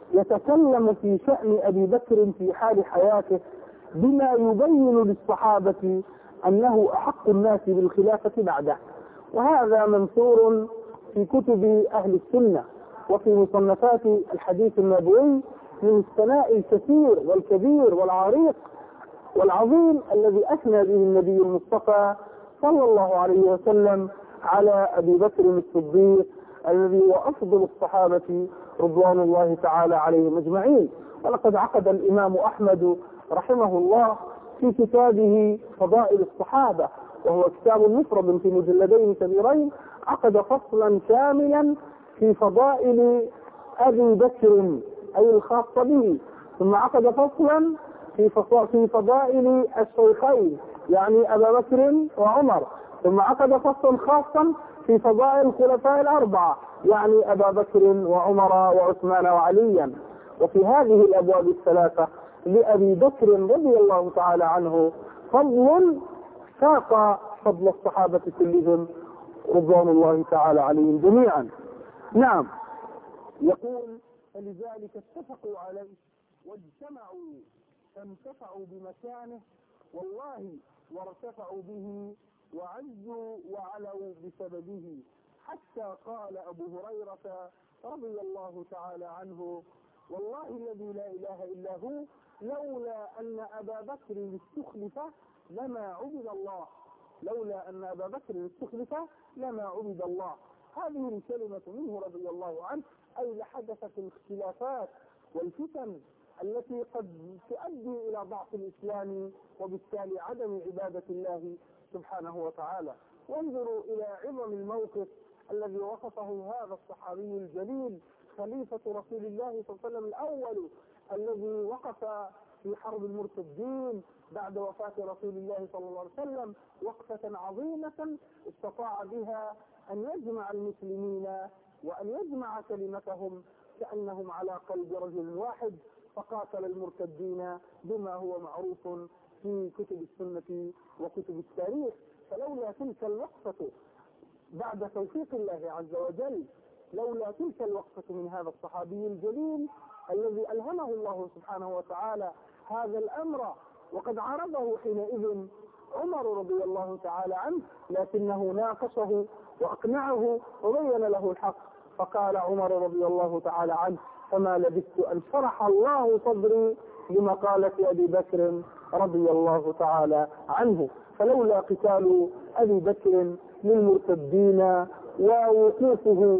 يتكلم في شأن أبي بكر في حال حياته بما يبين للصحابة أنه أحق الناس بالخلافة بعده، وهذا منثور في كتب أهل السنة وفي مصنفات الحديث النبوي من الثناء الكثير والكبير والعريق والعظيم الذي أثنى به النبي المصطفى صلى الله عليه وسلم على أبي بكر الصديق الذي هو أفضل الصحابة رضوان الله تعالى عليهم أجمعين. ولقد عقد الإمام أحمد رحمه الله في كتابه فضائل الصحابة، وهو كتاب مفرد في مجلدين كبيرين، عقد فصلا كاملا في فضائل أبي بكر أي الخاصة به، ثم عقد فصلا في في فضائل الشيخين يعني أبا بكر وعمر، ثم عقد فصلا خاصا في فضائل الخلفاء الأربعة يعني أبا بكر وعمر وعثمان وعليا. وفي هذه الأبواب الثلاثة لأبي بكر رضي الله تعالى عنه فضل فاق فضل الصحابة كلهم رضوان الله تعالى عليهم جميعا. نعم، يقول فلذلك اتفقوا عليه واجتمعوا فانتفعوا بمكانه والله وارتفعوا به وعزوا وعلوا بسببه، حتى قال أبو هريرة رضي الله تعالى عنه والله الذي لا إله إلا هو لولا أن أبا بكر استخلف لما عبد الله لولا أن أبا بكر استخلف لما عبد الله. هذه الكلمة منه رضي الله عنه، أي لحدثت الاختلافات والفتن التي قد تؤدي إلى ضعف الإسلام وبالتالي عدم عبادة الله سبحانه وتعالى. وانظروا إلى عظم الموقف الذي وصفه هذا الصحابي الجليل خليفة رسول الله صلى الله عليه وسلم الأول الذي وقف في حرب المرتدين بعد وفاة رسول الله صلى الله عليه وسلم وقفة عظيمة استطاع بها أن يجمع المسلمين وأن يجمع كلمتهم كأنهم على قلب رجل واحد، فقاتل المرتدين بما هو معروف في كتب السنة وكتب التاريخ. فلولا تلك الوقفة بعد توفيق الله عز وجل، لولا تلك الوقفة من هذا الصحابي الجليل الذي ألهمه الله سبحانه وتعالى هذا الأمر، وقد عرضه حينئذ عمر رضي الله تعالى عنه، لكنه ناقشه وأقنعه وبين له الحق، فقال عمر رضي الله تعالى عنه: فما لبثت أن شرح الله صدري لمقالة أبي بكر رضي الله تعالى عنه. فلولا قتال أبي بكر للمرتدين ووقوفه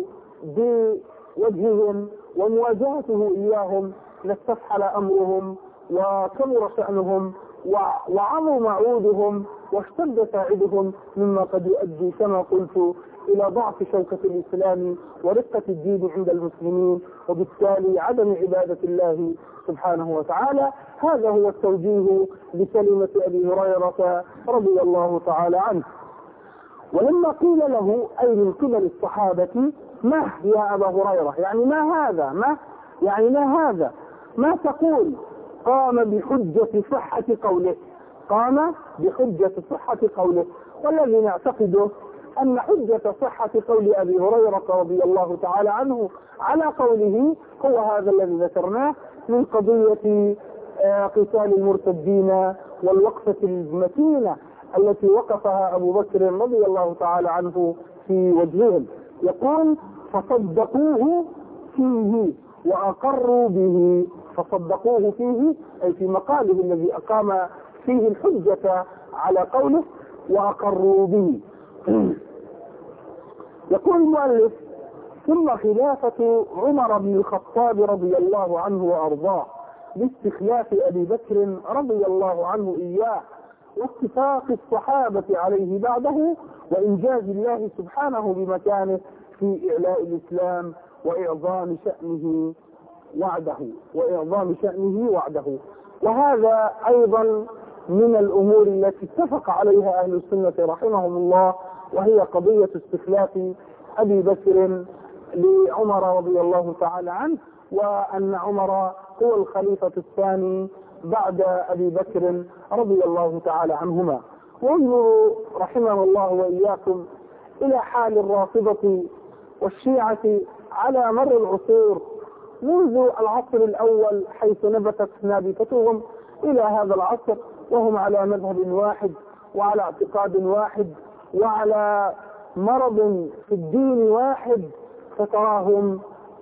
بوجههم ومواجهته إياهم لاستفحل أمرهم وكبر شأنهم وعظم عودهم واشتد ساعدهم، مما قد يؤدي كما قلت إلى ضعف شوكة الإسلام ورقة الدين عند المسلمين، وبالتالي عدم عبادة الله سبحانه وتعالى. هذا هو التوجيه لكلمة أبي هريرة رضي الله تعالى عنه. ولما قيل له: أي من قبل الصحابة، ما يا أبا هريرة، يعني ما هذا، ما يعني ما هذا ما تقول؟ قام بحجة صحة قوله، قام بحجة صحة قوله. والذي نعتقده أن حجة صحة قول أبي هريرة رضي الله تعالى عنه على قوله هو هذا الذي ذكرناه من قضية قتال المرتدين والوقفة المتينة التي وقفها أبو بكر رضي الله تعالى عنه في وجههم. يقول: فصدقوه فيه وأقروا به. فصدقوه فيه أي في مقاله الذي أقام فيه الحجة على قوله، وأقروا به. يقول المؤلف: ثم خلافة عمر بن الخطاب رضي الله عنه وأرضاه باستخلاف أبي بكر رضي الله عنه إياه، واتفاق الصحابة عليه بعده، وإنجاز الله سبحانه بمكانه في إعلاء الإسلام وإعظام شأنه وعده وإعظام شأنه وعده. وهذا أيضا من الأمور التي اتفق عليها أهل السنة رحمهم الله، وهي قضية استخلاف أبي بكر لعمر رضي الله تعالى عنه، وأن عمر هو الخليفة الثاني بعد أبي بكر رضي الله تعالى عنهما. وانظروا رحمه الله وإياكم إلى حال الرافضة والشيعة على مر العصور منذ العصر الأول حيث نبتت نابتتهم إلى هذا العصر، وهم على مذهب واحد وعلى اعتقاد واحد وعلى مرض في الدين واحد، فتراهم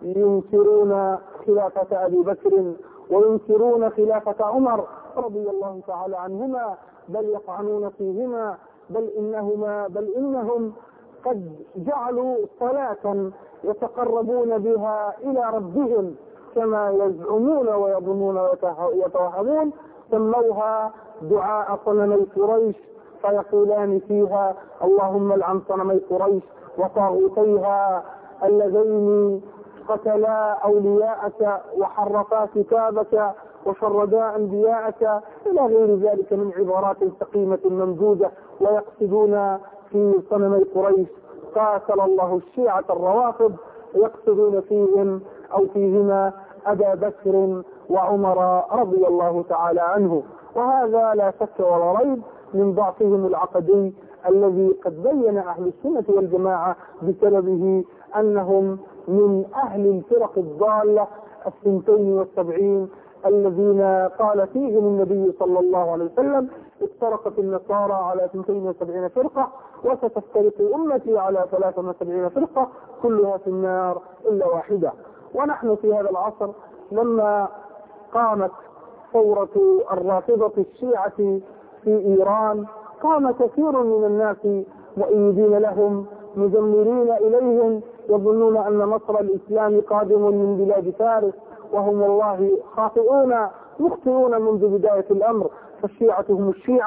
ينكرون خلافة أبي بكر وينكرون خلافة عمر رضي الله تعالى عنهما، بل يطعنون فيهما، بل إنهما بل إنهم قد جعلوا صلاة يتقربون بها إلى ربهم كما يزعمون ويظنون ويتوهمون، سموها دعاء صنمي قريش، فيقولان فيها: اللهم العن صنمي قريش وطاغوتيها اللذين قتلا أولياءك وحرفا كتابك وشردا أنبياءك، إلى غير ذلك من عبارات سقيمة ممدودة. ويقصدون في صنمي قريش قاتل الله الشيعة الروافض، يقصدون فيهم أو فيهما أبا بكر وعمر رضي الله تعالى عنه. وهذا لا شك ولا ريب من ضعفهم العقدي الذي قد بين أهل السنة والجماعة بسببه أنهم من أهل الفرق الضالة الثنتين والسبعين الذين قال فيهم النبي صلى الله عليه وسلم: افترقت النصارى على اثنتين وسبعين فرقة وستفترق أمتي على ثلاثة وسبعين فرقة كلها في النار إلا واحدة. ونحن في هذا العصر لما قامت ثورة الرافضة الشيعة في إيران قام كثير من الناس مؤيدين لهم مدمرين إليهم، يظنون أن نصر الإسلام قادم من بلاد فارس، وهم والله خاطئون مخطئون منذ بداية الأمر. فالشيعة هم الشيعة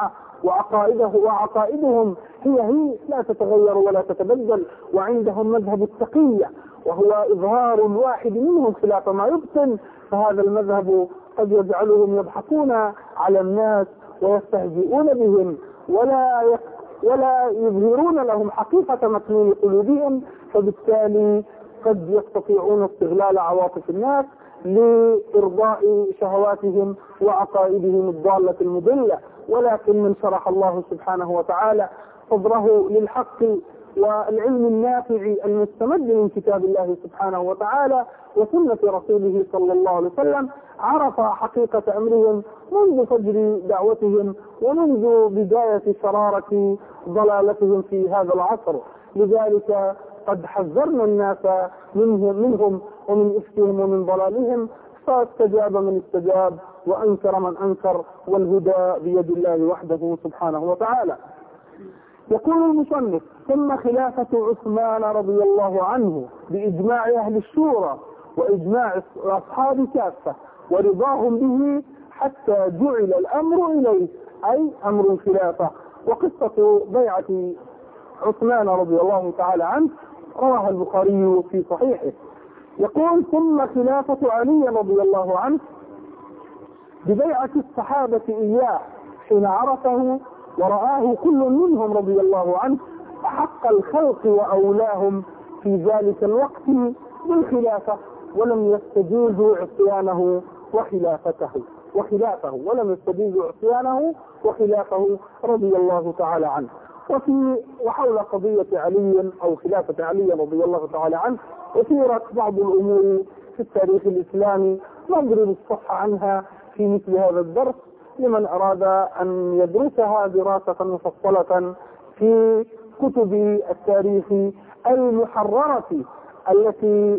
وعقائده وعقائدهم هي هي لا تتغير ولا تتبدل، وعندهم مذهب التقية وهو إظهار الواحد منهم خلاف ما يبطن، فهذا المذهب قد يجعلهم يضحكون على الناس ويستهزئون بهم ولا ولا يظهرون لهم حقيقة مكنون قلوبهم، فبالتالي قد يستطيعون استغلال عواطف الناس لإرضاء شهواتهم وعقائدهم الضالة المضلة. ولكن من شرح الله سبحانه وتعالى صدره للحق والعلم النافع المستمد من كتاب الله سبحانه وتعالى وسنة رسوله صلى الله عليه وسلم عرف حقيقة أمرهم منذ فجر دعوتهم ومنذ بداية شرارة ضلالتهم في هذا العصر. لذلك قد حذرنا الناس منهم, منهم ومن إفكهم ومن ضلالهم، فاستجاب من استجاب وأنكر من أنكر، والهدى بيد الله وحده سبحانه وتعالى. يقول المصنف: ثم خلافة عثمان رضي الله عنه بإجماع أهل الشورى وإجماع أصحاب كافة ورضاهم به حتى جعل الأمر إليه، أي أمر الخلافة. وقصة بيعة عثمان رضي الله تعالى عنه رواها البخاري في صحيحه. يقول: ثم خلافة علي رضي الله عنه ببيعة الصحابة إياه حين عرفه ورآه كل منهم رضي الله عنه أحق الخلق وأولاهم في ذلك الوقت بالخلافة، ولم يستجيزوا عصيانه وخلافته وخلافه ولم يستجيزوا عصيانه وخلافه رضي الله تعالى عنه. وفي وحول قضية علي أو خلافة علي رضي الله تعالى عنه أثيرت بعض الأمور في التاريخ الإسلامي، نضرب الصح عنها في مثل هذا الدرس لمن أراد أن يدرسها دراسة مفصلة في كتب التاريخ المحررة التي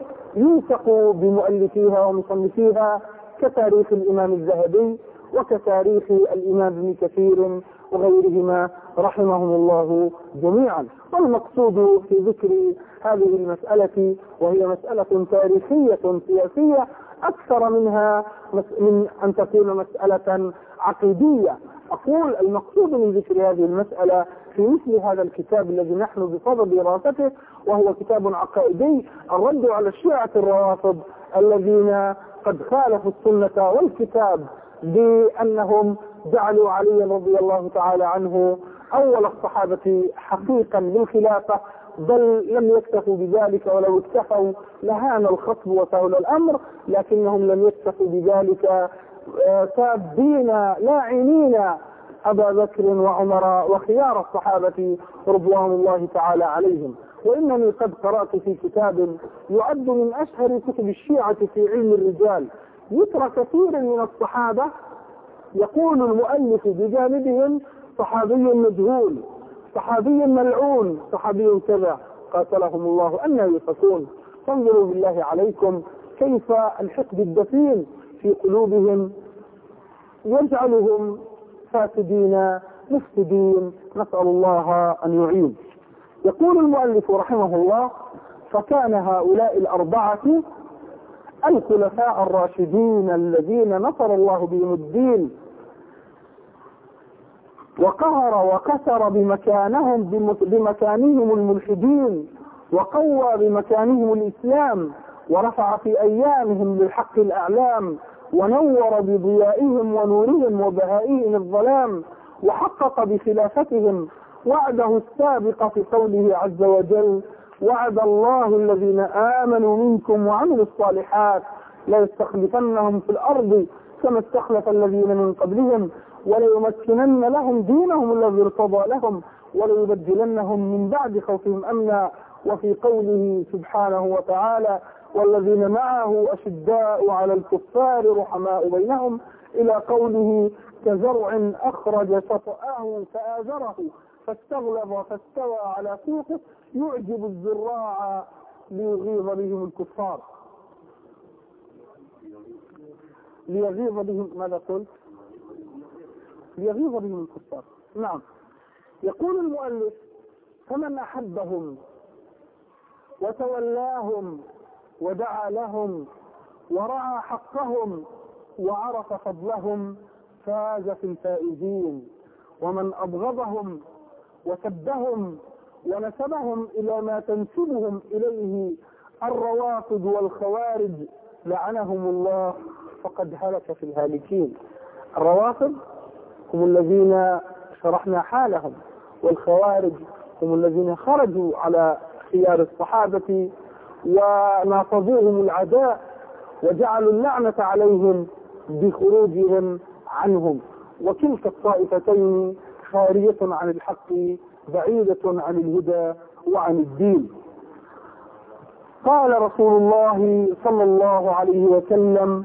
يوثق بمؤلفيها ومصنفيها كتاريخ الإمام الذهبي وكتاريخ الإمام ابن كثير وغيرهما رحمهم الله جميعا. والمقصود في ذكر هذه المسألة وهي مسألة تاريخية سياسية أكثر منها من أن تكون مسألة عقيدية. أقول المقصود من ذكر هذه المسألة في مثل هذا الكتاب الذي نحن بصدد دراسته، وهو كتاب عقائدي، الرد على الشيعة الروافض الذين قد خالفوا السنة والكتاب بأنهم جعلوا علي رضي الله تعالى عنه أول الصحابة حقيقا بالخلافة، بل لم يكتفوا بذلك، ولو اكتفوا لهان الخطب وسهل الأمر، لكنهم لم يكتفوا بذلك، سابين لاعنين أبا بكر وعمر وخيار الصحابة رضوان الله تعالى عليهم. وإنني قد قرأت في كتاب يعد من أشهر كتب الشيعة في علم الرجال ذكر كثير من الصحابة يقول المؤلف بجانبهم صحابي مجهول، صحابي ملعون، صحابي كذا، قاتلهم الله أن يفكون. فانظروا بالله عليكم كيف الحقد الدفين في قلوبهم يجعلهم فاسدين مفسدين، نسأل الله أن يعين. يقول المؤلف رحمه الله: فكان هؤلاء الأربعة الخلفاء الراشدين الذين نصر الله بهم الدين وقهر وكسر بمكانهم بمكانهم الملحدين وقوى بمكانهم الإسلام ورفع في أيامهم للحق الأعلام ونور بضيائهم ونورهم وبهائهم الظلام وحقق بخلافتهم وعده السابق في قوله عز وجل: وعد الله الذين آمنوا منكم وعملوا الصالحات لا يستخلفنهم في الأرض كما استخلف الذين من قبلهم وليمكنن لهم دينهم الذي ارتضى لهم وليبدلنهم من بعد خوفهم أمنا. وفي قوله سبحانه وتعالى: والذين معه أشداء على الكفار رحماء بينهم، إلى قوله: كزرع أخرج شطأه فآزره فاستغلظ فاستوى على سوقه يعجب الزراع ليغيظ بهم الكفار. ليغيظ بهم ماذا قلت؟ ليغيظ بهم الكفار. نعم. يقول المؤلف: فمن أحبهم وتولاهم ودعا لهم ورعى حقهم وعرف فضلهم فاز في الفائزين، ومن أبغضهم وسبهم ونسبهم إلى ما تنسبهم إليه الروافض والخوارج لعنهم الله فقد هلك في الهالكين. الروافض هم الذين شرحنا حالهم، والخوارج هم الذين خرجوا على خيار الصحابة وناصبوهم العداء وجعلوا اللعنة عليهم بخروجهم عنهم. وكلتا الطائفتين خارية عن الحق بعيدة عن الهدى وعن الدين. قال رسول الله صلى الله عليه وسلم: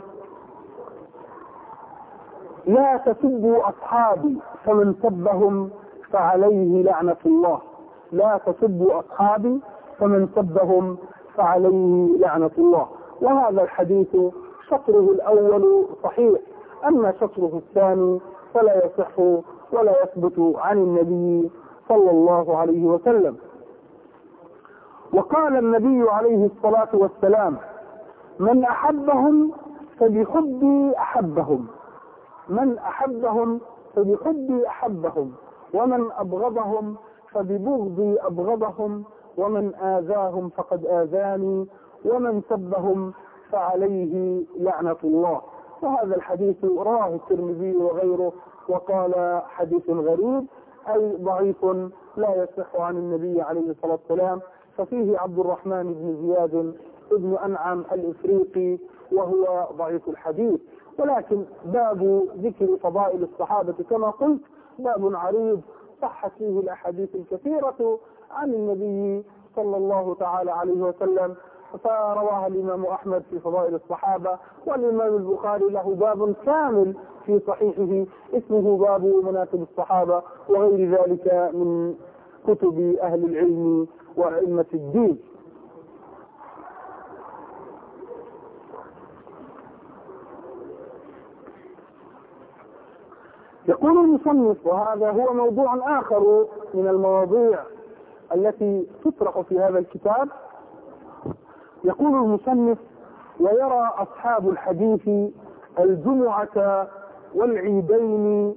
لا تسبوا أصحابي فمن سبهم فعليه لعنة الله. لا تسبوا أصحابي فمن سبهم فعليه لعنة الله. وهذا الحديث شطره الأول صحيح، أما شطره الثاني فلا يصح ولا يثبت عن النبي صلى الله عليه وسلم. وقال النبي عليه الصلاة والسلام: من أحبهم فبحبي أحبهم، من أحبهم فبحبي أحبهم، ومن أبغضهم فببغضي أبغضهم، ومن آذاهم فقد آذاني، ومن سبهم فعليه لعنة الله. وهذا الحديث رواه الترمذي وغيره وقال حديث غريب، أي ضعيف لا يصح عن النبي عليه الصلاة والسلام. ففيه عبد الرحمن بن زياد ابن أنعم الإفريقي وهو ضعيف الحديث. ولكن باب ذكر فضائل الصحابة كما قلت باب عريض صحت فيه الأحاديث الكثيرة عن النبي صلى الله تعالى عليه وسلم، فرواها الإمام أحمد في فضائل الصحابة، والإمام البخاري له باب كامل في صحيحه اسمه باب مناقب الصحابة، وغير ذلك من كتب أهل العلم وأئمة الدين. يقول المصنف، وهذا هو موضوع آخر من المواضيع التي تطرح في هذا الكتاب، يقول المصنف: ويرى أصحاب الحديث الجمعة والعيدين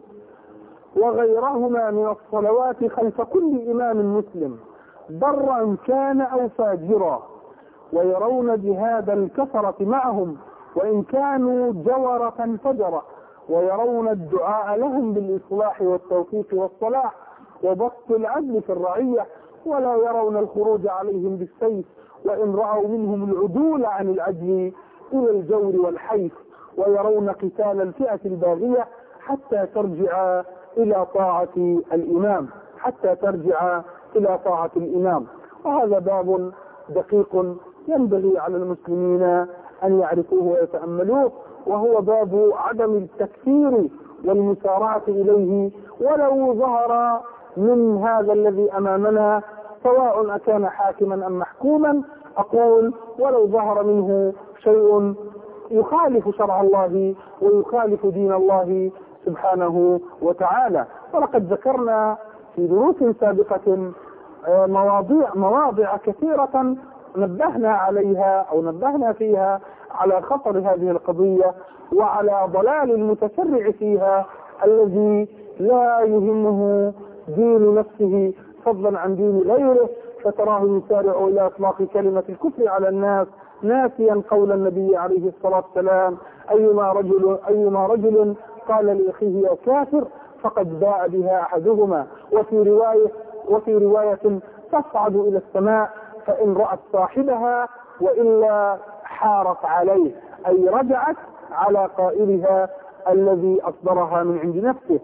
وغيرهما من الصلوات خلف كل إمام مسلم برا كان أو فاجرا، ويرون جهاد الكفرة معهم وإن كانوا جورة فجرة، ويرون الدعاء لهم بالإصلاح والتوفيق والصلاح وبسط العدل في الرعية، ولا يرون الخروج عليهم بالسيف وإن رأوا منهم العدول عن العدل إلى الجور والحيف، ويرون قتال الفئة الباغية حتى ترجع إلى طاعة الإمام حتى ترجع إلى طاعة الإمام. وهذا باب دقيق ينبغي على المسلمين أن يعرفوه ويتأملوه، وهو باب عدم التكفير والمسارعة إليه ولو ظهر من هذا الذي أمامنا، سواء أكان حاكما أم محكوما. أقول ولو ظهر منه شيء يخالف شرع الله ويخالف دين الله سبحانه وتعالى. ولقد ذكرنا في دروس سابقة مواضيع مواضع كثيرة نبهنا عليها أو نبهنا فيها على خطر هذه القضية وعلى ضلال المتسرع فيها الذي لا يهمه دين نفسه فضلا عن دين غيره، فتراه يسارع إلى إطلاق كلمة الكفر على الناس ناسيا قول النبي عليه الصلاة والسلام: أيما رجل أيما رجل قال لأخيه يا كافر فقد باء بها أحدهما. وفي رواية وفي رواية تصعد إلى السماء فإن رأت صاحبها وإلا حارت عليه، أي رجعت على قائلها الذي أصدرها من عند نفسه.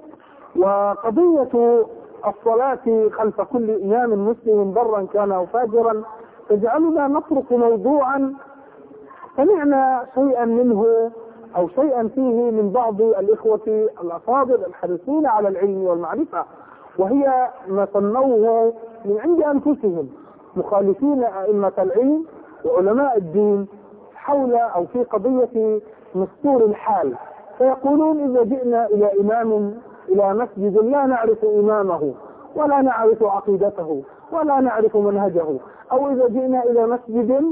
وقضية الصلاة خلف كل إمام مسلم برا كان أو فاجرا تجعلنا نترك موضوعا سمعنا شيئا منه أو شيئا فيه من بعض الإخوة الأفاضل الحريصين على العلم والمعرفة، وهي ما صنوه من عند أنفسهم مخالفين أئمة العلم وعلماء الدين حول أو في قضية مستور الحال. فيقولون: إذا جئنا إلى إمام إلى مسجد لا نعرف إمامه ولا نعرف عقيدته ولا نعرف منهجه، أو إذا جئنا إلى مسجد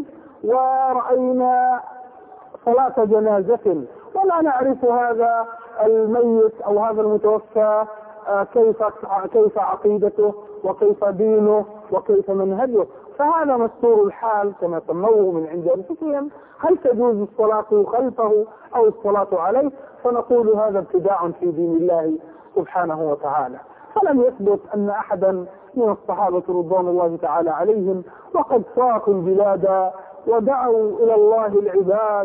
ورأينا صلاة جنازة ولا نعرف هذا الميت أو هذا المتوفى كيف كيف عقيدته وكيف دينه وكيف منهجه. فهذا مستور الحال كما سموه من عند أنفسهم. هل تجوز الصلاة خلفه أو الصلاة عليه؟ فنقول هذا ابتداع في دين الله سبحانه وتعالى. فلم يثبت أن أحدا من الصحابة رضوان الله تعالى عليهم وقد ساقوا البلاد ودعوا إلى الله العباد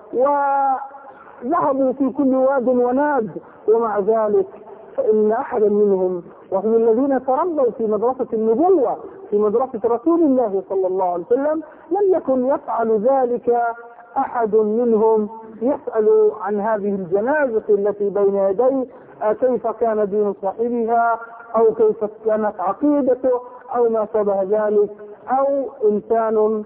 وذهبوا في كل واد وناد، ومع ذلك فإن أحدا منهم وهم الذين تربوا في مدرسة النبوة في مدرسة رسول الله صلى الله عليه وسلم لم يكن يفعل ذلك أحد منهم يسأل عن هذه الجنازة التي بين يديه كيف كان دين صاحبها أو كيف كانت عقيدته أو ما شابه ذلك، أو إنسان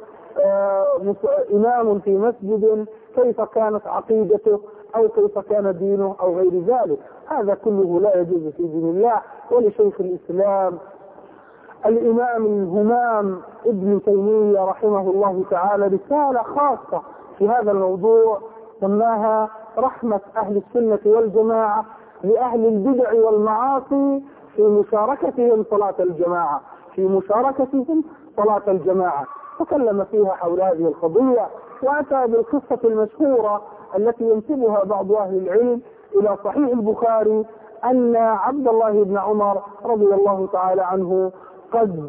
إمام في مسجد كيف كانت عقيدته أو كيف كان دينه أو غير ذلك. هذا كله لا يجوز في دين الله. ولشيخ الإسلام الإمام الهمام ابن تيمية رحمه الله تعالى رسالة خاصة في هذا الموضوع سماها رحمة أهل السنة والجماعة لأهل البدع والمعاصي في مشاركتهم صلاة الجماعة في مشاركتهم صلاة الجماعة تكلم فيها حول هذه القضية، وأتى بالقصة المشهورة التي ينسبها بعض أهل العلم إلى صحيح البخاري أن عبد الله بن عمر رضي الله تعالى عنه قد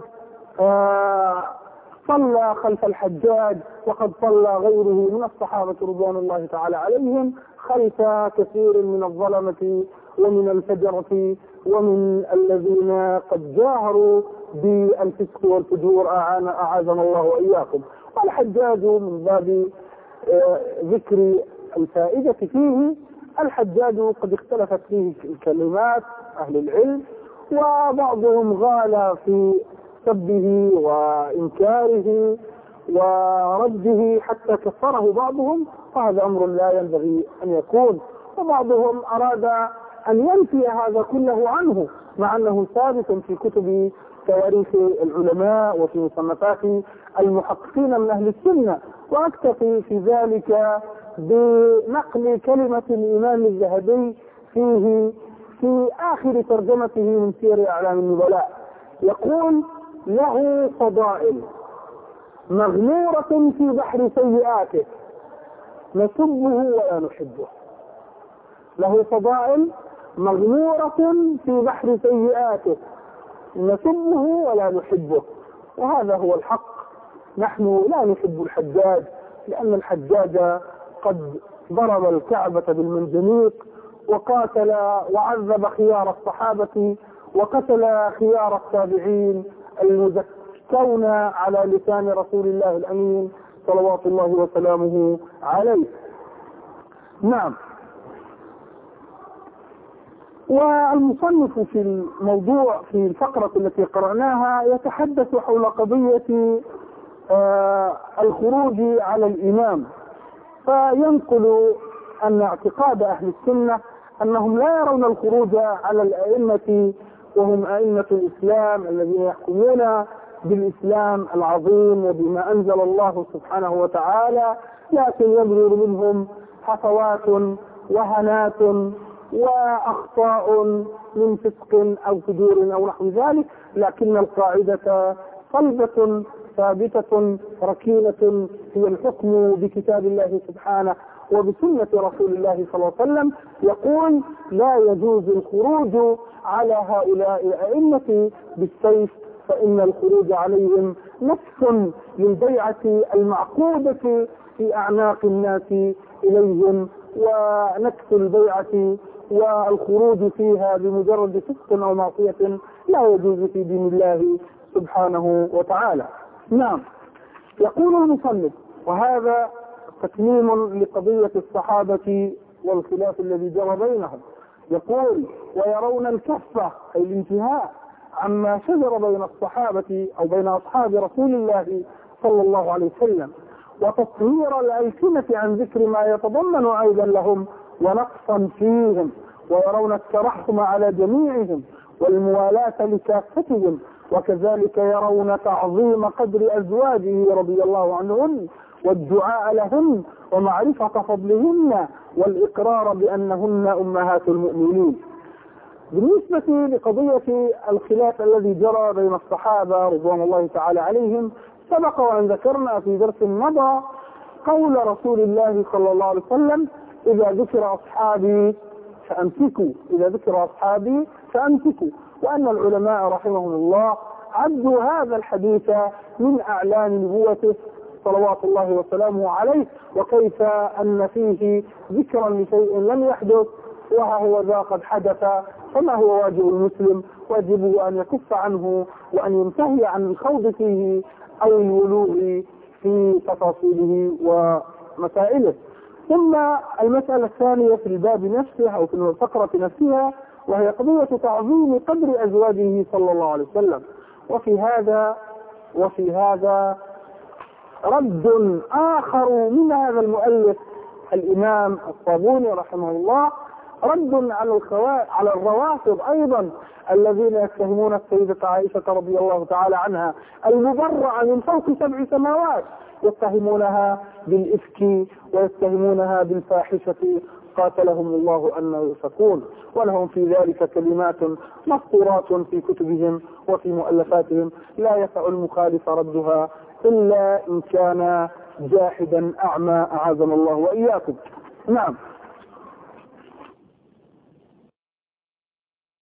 آه صلى خلف الحجاج وقد صلى غيره من الصحابة رضوان الله تعالى عليهم خلف كثير من الظلمة ومن الفجرة ومن الذين قد جاهروا بالفسق والفجور أعاذنا الله وإياكم. والحجاج من باب ذكر الفائدة فيه، الحجاج قد اختلفت فيه الكلمات أهل العلم، وبعضهم غال في سبه وإنكاره ورده حتى كفره بعضهم، وهذا أمر لا ينبغي أن يكون. وبعضهم أراد أن ينفي هذا كله عنه مع أنه ثابت في كتب تواريخ العلماء وفي مصنفات المحققين من أهل السنة. وأكتفي في ذلك بنقل كلمة الإمام الذهبي فيه في آخر ترجمته من سير أعلام النبلاء، يقول: له فضائل مغمورة في بحر سيئاته نسبه ولا نحبه. له فضائل مغمورة في بحر سيئاته نسبه ولا نحبه. وهذا هو الحق. نحن لا نحب الحجاج لأن الحجاج قد ضرب الكعبة بالمنجنيق وقاتل وعذب خيار الصحابة وقتل خيار التابعين المزكون على لسان رسول الله الأمين صلوات الله وسلامه عليه. نعم. والمصنف في الموضوع في الفقرة التي قرأناها يتحدث حول قضية آه الخروج على الإمام، فينقل أن اعتقاد أهل السنة أنهم لا يرون الخروج على الأئمة وهم أئمة الإسلام الذين يحكمون بالإسلام العظيم وبما أنزل الله سبحانه وتعالى، لكن يبدو منهم حفوات وهنات وأخطاء من فسق أو فجور أو نحو ذلك، لكن القاعدة صلبة ثابتة ركينة هي الحكم بكتاب الله سبحانه وبسنة رسول الله صلى الله عليه وسلم. يقول: لا يجوز الخروج على هؤلاء الأئمة بالسيف، فإن الخروج عليهم نفس للبيعة المعقودة في أعناق الناس إليهم، ونكس البيعة والخروج فيها بمجرد فسق أو معصية لا يجوز في دين الله سبحانه وتعالى. نعم. يقول المصنف: وهذا تكميم لقضية الصحابة والخلاف الذي جرى بينهم. يقول: ويرون الكفة أي الانتهاء عما شجر بين الصحابة أو بين أصحاب رسول الله صلى الله عليه وسلم، وتطهير الألسنة عن ذكر ما يتضمن عيبا لهم ونقصا فيهم، ويرون الترحم على جميعهم والموالاة لكافتهم، وكذلك يرون تعظيم قدر أزواجه رضي الله عنهن والدعاء لهن ومعرفة فضلهن والإقرار بأنهن أمهات المؤمنين. بالنسبة لقضية الخلاف الذي جرى بين الصحابة رضوان الله تعالى عليهم، سبق وأن ذكرنا في درس مضى قول رسول الله صلى الله عليه وسلم: إذا ذكر أصحابي فأمسكوا، إذا ذكر أصحابي فأمسكوا. وأن العلماء رحمهم الله عدوا هذا الحديث من أعلان نبوته صلوات الله وسلامه عليه، وكيف أن فيه ذكرا لشيء لم يحدث وها هو ذا قد حدث، فما هو واجب المسلم؟ واجبه أن يكف عنه وأن ينتهي عن الخوض فيه أو الولوغ في تفاصيله ومسائله. ثم المسألة الثانية في الباب نفسه أو في الفقرة نفسها، وهي قضية تعظيم قدر أزواجه صلى الله عليه وسلم. وفي هذا وفي هذا رد آخر من هذا المؤلف الإمام الصابوني رحمه الله، رد على الخوا... على الروافض أيضا الذين يتهمون السيدة عائشة رضي الله تعالى عنها المبرعة من فوق سبع سماوات، يتهمونها بالإفك ويتهمونها بالفاحشة، قاتلهم الله أن يؤفكون. ولهم في ذلك كلمات مسطورات في كتبهم وفي مؤلفاتهم لا يسع المخالف ردها إلا إن كان جاحدا أعمى أعاذنا الله وإياكم. نعم،